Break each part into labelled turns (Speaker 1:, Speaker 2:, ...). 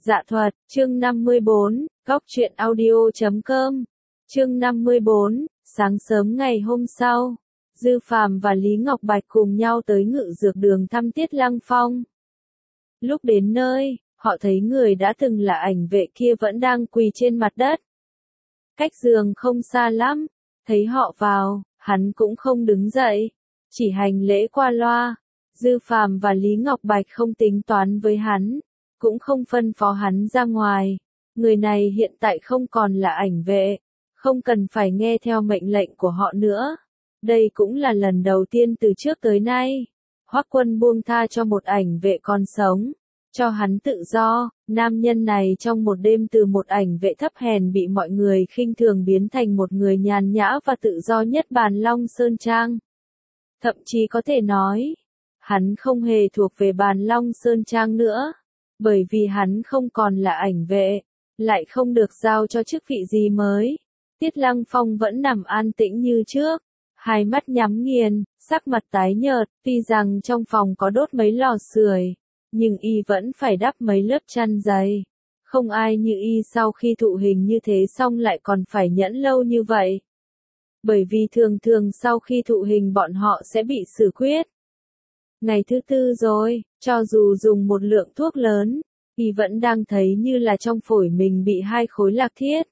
Speaker 1: Dạ thuật, chương 54, góc truyện audio.com. Chương 54, sáng sớm ngày hôm sau, Dư Phàm và Lý Ngọc Bạch cùng nhau tới Ngự Dược Đường thăm Tiết Lăng Phong. Lúc đến nơi, họ thấy người đã từng là ảnh vệ kia vẫn đang quỳ trên mặt đất. Cách giường không xa lắm, thấy họ vào, hắn cũng không đứng dậy, chỉ hành lễ qua loa. Dư Phàm và Lý Ngọc Bạch không tính toán với hắn, cũng không phân phó hắn ra ngoài. Người này hiện tại không còn là ảnh vệ, không cần phải nghe theo mệnh lệnh của họ nữa. Đây cũng là lần đầu tiên từ trước tới nay, Hoắc Quân buông tha cho một ảnh vệ còn sống, cho hắn tự do. Nam nhân này trong một đêm từ một ảnh vệ thấp hèn bị mọi người khinh thường biến thành một người nhàn nhã và tự do nhất Bàn Long Sơn Trang. Thậm chí có thể nói, hắn không hề thuộc về Bàn Long Sơn Trang nữa, bởi vì hắn không còn là ảnh vệ, lại không được giao cho chức vị gì mới. Tiết Lăng Phong vẫn nằm an tĩnh như trước, hai mắt nhắm nghiền, sắc mặt tái nhợt. Tuy rằng trong phòng có đốt mấy lò sưởi, nhưng y vẫn phải đắp mấy lớp chăn dày. Không ai như y sau khi thụ hình như thế xong lại còn phải nhẫn lâu như vậy. Bởi vì thường thường sau khi thụ hình bọn họ sẽ bị xử quyết. Ngày thứ tư rồi, cho dù dùng một lượng thuốc lớn, y vẫn đang thấy như là trong phổi mình bị hai khối lạc thiết.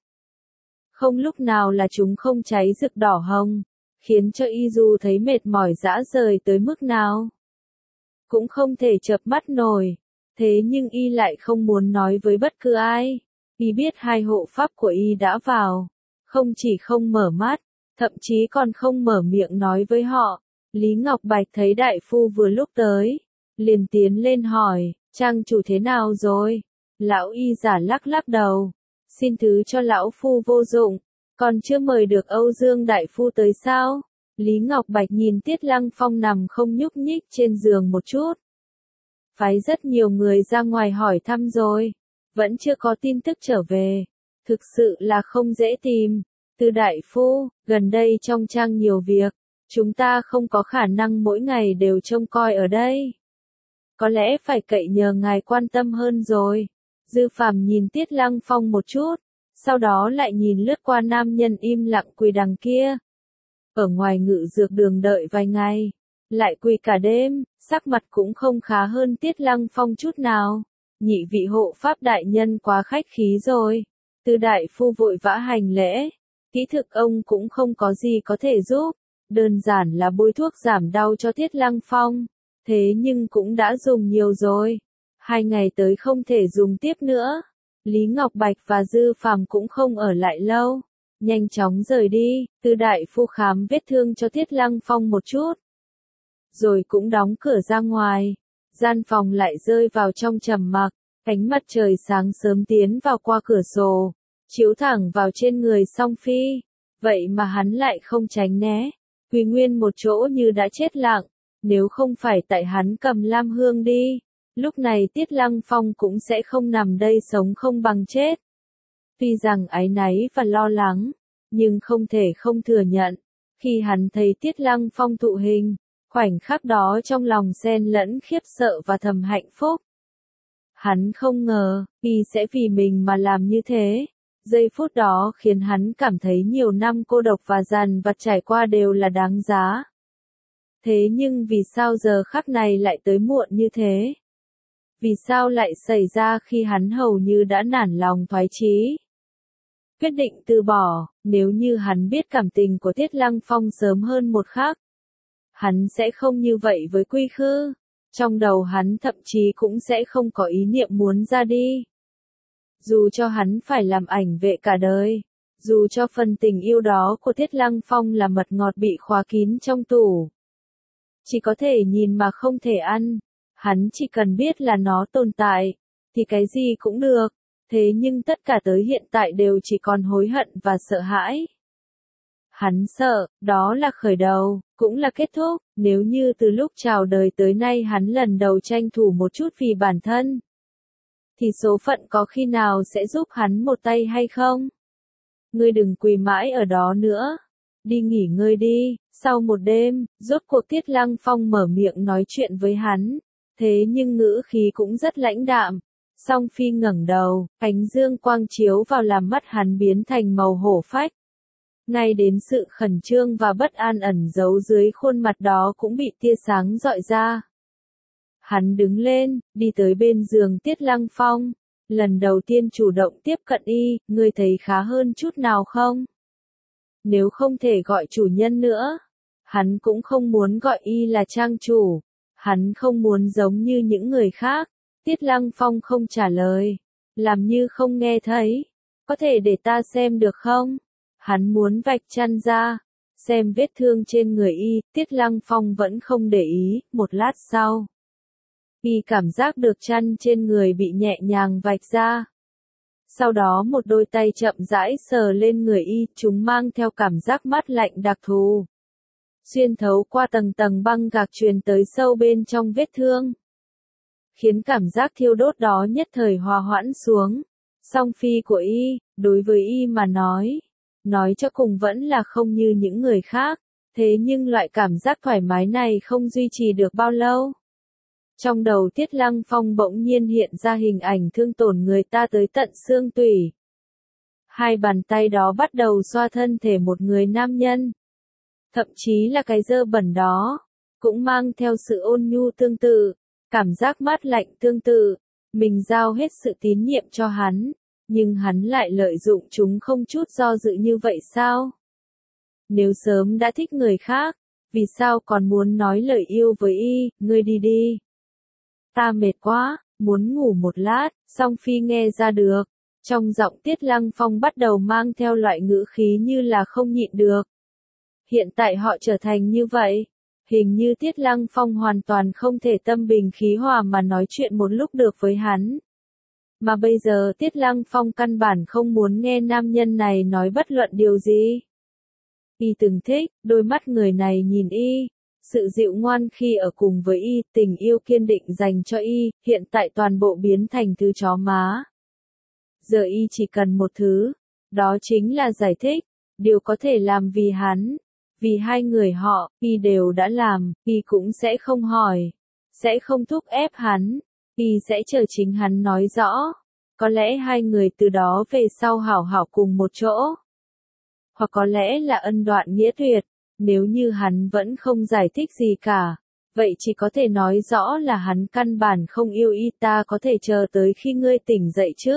Speaker 1: Không lúc nào là chúng không cháy rực đỏ hồng, khiến cho y dù thấy mệt mỏi rã rời tới mức nào, cũng không thể chợp mắt nổi. Thế nhưng y lại không muốn nói với bất cứ ai. Y biết hai hộ pháp của y đã vào, không chỉ không mở mắt, thậm chí còn không mở miệng nói với họ. Lý Ngọc Bạch thấy đại phu vừa lúc tới, liền tiến lên hỏi, trang chủ thế nào rồi? Lão y giả lắc lắc đầu, xin thứ cho lão phu vô dụng, còn chưa mời được Âu Dương đại phu tới sao? Lý Ngọc Bạch nhìn Tiết Lăng Phong nằm không nhúc nhích trên giường một chút. Phái rất nhiều người ra ngoài hỏi thăm rồi, vẫn chưa có tin tức trở về, thực sự là không dễ tìm. Từ đại phu, gần đây trong trang nhiều việc, chúng ta không có khả năng mỗi ngày đều trông coi ở đây. Có lẽ phải cậy nhờ ngài quan tâm hơn rồi. Dư Phàm nhìn Tiết Lăng Phong một chút, sau đó lại nhìn lướt qua nam nhân im lặng quỳ đằng kia. Ở ngoài Ngự Dược Đường đợi vài ngày, lại quỳ cả đêm, sắc mặt cũng không khá hơn Tiết Lăng Phong chút nào. Nhị vị hộ pháp đại nhân quá khách khí rồi. Từ đại phu vội vã hành lễ, kỹ thực ông cũng không có gì có thể giúp, đơn giản là bôi thuốc giảm đau cho Tiết Lăng Phong, thế nhưng cũng đã dùng nhiều rồi. 2 ngày tới không thể dùng tiếp nữa. Lý Ngọc Bạch và Dư Phàm cũng không ở lại lâu, nhanh chóng rời đi. Từ đại phu khám vết thương cho Tiết Lăng Phong một chút, rồi cũng đóng cửa ra ngoài. Gian phòng lại rơi vào trong trầm mặc. Ánh mặt trời sáng sớm tiến vào qua cửa sổ, chiếu thẳng vào trên người Song Phi. Vậy mà hắn lại không tránh né, quỳ nguyên một chỗ như đã chết lặng. Nếu không phải tại hắn cầm Lam Hương đi, lúc này Tiết Lăng Phong cũng sẽ không nằm đây sống không bằng chết. Tuy rằng áy náy và lo lắng, nhưng không thể không thừa nhận, khi hắn thấy Tiết Lăng Phong thụ hình, khoảnh khắc đó trong lòng xen lẫn khiếp sợ và thầm hạnh phúc. Hắn không ngờ, y sẽ vì mình mà làm như thế. Giây phút đó khiến hắn cảm thấy nhiều năm cô độc và dằn vặt trải qua đều là đáng giá. Thế nhưng vì sao giờ khắc này lại tới muộn như thế? Vì sao lại xảy ra khi hắn hầu như đã nản lòng thoái chí? Quyết định từ bỏ. Nếu như hắn biết cảm tình của Tiết Lăng Phong sớm hơn một khắc, hắn sẽ không như vậy với Quy Khư. Trong đầu hắn thậm chí cũng sẽ không có ý niệm muốn ra đi. Dù cho hắn phải làm ảnh vệ cả đời, dù cho phần tình yêu đó của Tiết Lăng Phong là mật ngọt bị khóa kín trong tủ, chỉ có thể nhìn mà không thể ăn, hắn chỉ cần biết là nó tồn tại, thì cái gì cũng được. Thế nhưng tất cả tới hiện tại đều chỉ còn hối hận và sợ hãi. Hắn sợ, đó là khởi đầu, cũng là kết thúc. Nếu như từ lúc chào đời tới nay hắn lần đầu tranh thủ một chút vì bản thân, thì số phận có khi nào sẽ giúp hắn một tay hay không? Ngươi đừng quỳ mãi ở đó nữa, đi nghỉ ngơi đi. Sau một đêm, rốt cuộc Tiết Lăng Phong mở miệng nói chuyện với hắn, thế nhưng ngữ khí cũng rất lãnh đạm. Song Phi ngẩng đầu, ánh dương quang chiếu vào làm mắt hắn biến thành màu hổ phách. Ngay đến sự khẩn trương và bất an ẩn giấu dưới khuôn mặt đó cũng bị tia sáng rọi ra. Hắn đứng lên, đi tới bên giường Tiết Lăng Phong. Lần đầu tiên chủ động tiếp cận y, ngươi thấy khá hơn chút nào không? Nếu không thể gọi chủ nhân nữa, hắn cũng không muốn gọi y là trang chủ. Hắn không muốn giống như những người khác. Tiết Lăng Phong không trả lời, làm như không nghe thấy. Có thể để ta xem được không? Hắn muốn vạch chăn ra, xem vết thương trên người y. Tiết Lăng Phong vẫn không để ý. Một lát sau, y cảm giác được chăn trên người bị nhẹ nhàng vạch ra. Sau đó một đôi tay chậm rãi sờ lên người y, chúng mang theo cảm giác mát lạnh đặc thù. Xuyên thấu qua tầng tầng băng gạc truyền tới sâu bên trong vết thương. Khiến cảm giác thiêu đốt đó nhất thời hòa hoãn xuống. Song Phi của y, đối với y mà nói cho cùng vẫn là không như những người khác. Thế nhưng loại cảm giác thoải mái này không duy trì được bao lâu. Trong đầu Tiết Lăng Phong bỗng nhiên hiện ra hình ảnh thương tổn người ta tới tận xương tủy. Hai bàn tay đó bắt đầu xoa thân thể một người nam nhân. Thậm chí là cái dơ bẩn đó, cũng mang theo sự ôn nhu tương tự, cảm giác mát lạnh tương tự. Mình giao hết sự tín nhiệm cho hắn, nhưng hắn lại lợi dụng chúng không chút do dự như vậy sao? Nếu sớm đã thích người khác, vì sao còn muốn nói lời yêu với y? Ngươi đi đi. Ta mệt quá, muốn ngủ một lát. Song Phi nghe ra được. Trong giọng Tiết Lăng Phong bắt đầu mang theo loại ngữ khí như là không nhịn được. Hiện tại họ trở thành như vậy. Hình như Tiết Lăng Phong hoàn toàn không thể tâm bình khí hòa mà nói chuyện một lúc được với hắn. Mà bây giờ Tiết Lăng Phong căn bản không muốn nghe nam nhân này nói bất luận điều gì. Y từng thích, đôi mắt người này nhìn y. Sự dịu ngoan khi ở cùng với y, tình yêu kiên định dành cho y, hiện tại toàn bộ biến thành thứ chó má. Giờ y chỉ cần một thứ, đó chính là giải thích, điều có thể làm vì hắn, vì hai người họ, y đều đã làm, y cũng sẽ không hỏi, sẽ không thúc ép hắn, y sẽ chờ chính hắn nói rõ. Có lẽ hai người từ đó về sau hảo hảo cùng một chỗ. Hoặc có lẽ là ân đoạn nghĩa tuyệt. Nếu như hắn vẫn không giải thích gì cả, vậy chỉ có thể nói rõ là hắn căn bản không yêu y. Ta có thể chờ tới khi ngươi tỉnh dậy chứ?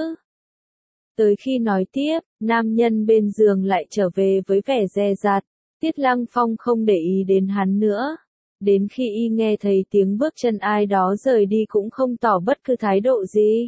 Speaker 1: Tới khi nói tiếp, nam nhân bên giường lại trở về với vẻ dè dặt. Tiết Lăng Phong không để ý đến hắn nữa. Đến khi y nghe thấy tiếng bước chân ai đó rời đi cũng không tỏ bất cứ thái độ gì.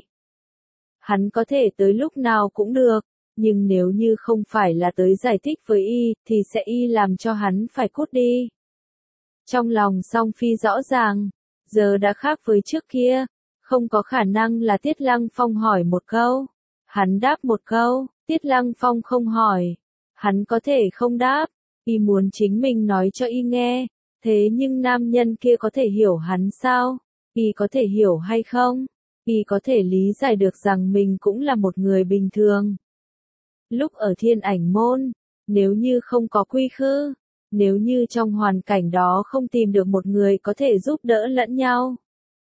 Speaker 1: Hắn có thể tới lúc nào cũng được. Nhưng nếu như không phải là tới giải thích với y, thì sẽ y làm cho hắn phải cút đi. Trong lòng Song Phi rõ ràng, giờ đã khác với trước kia, không có khả năng là Tiết Lăng Phong hỏi một câu, hắn đáp một câu. Tiết Lăng Phong không hỏi, hắn có thể không đáp, y muốn chính mình nói cho y nghe, thế nhưng nam nhân kia có thể hiểu hắn sao? Y có thể hiểu hay không? Y có thể lý giải được rằng mình cũng là một người bình thường. Lúc ở Thiên Ảnh Môn, nếu như không có Quy Khư, nếu như trong hoàn cảnh đó không tìm được một người có thể giúp đỡ lẫn nhau,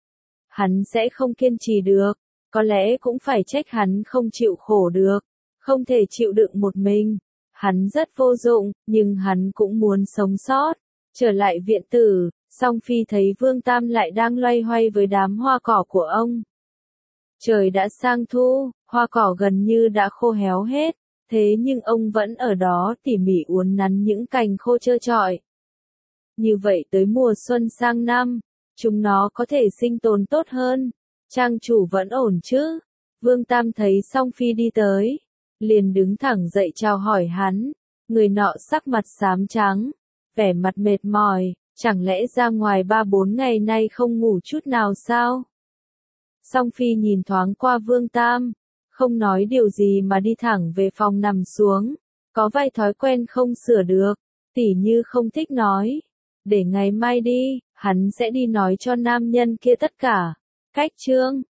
Speaker 1: hắn sẽ không kiên trì được, có lẽ cũng phải trách hắn không chịu khổ được, không thể chịu đựng một mình. Hắn rất vô dụng, nhưng hắn cũng muốn sống sót. Trở lại viện tử, Song Phi thấy Vương Tam lại đang loay hoay với đám hoa cỏ của ông. Trời đã sang thu, hoa cỏ gần như đã khô héo hết. Thế nhưng ông vẫn ở đó tỉ mỉ uốn nắn những cành khô trơ trọi. Như vậy tới mùa xuân sang năm, chúng nó có thể sinh tồn tốt hơn. Trang chủ vẫn ổn chứ? Vương Tam thấy Song Phi đi tới, liền đứng thẳng dậy chào hỏi hắn. Người nọ sắc mặt xám trắng, vẻ mặt mệt mỏi, chẳng lẽ ra ngoài 3-4 ngày nay không ngủ chút nào sao? Song Phi nhìn thoáng qua Vương Tam, không nói điều gì mà đi thẳng về phòng nằm xuống. Có vài thói quen không sửa được, tỉ như không thích nói. Để ngày mai đi, hắn sẽ đi nói cho nam nhân kia tất cả. Cách chương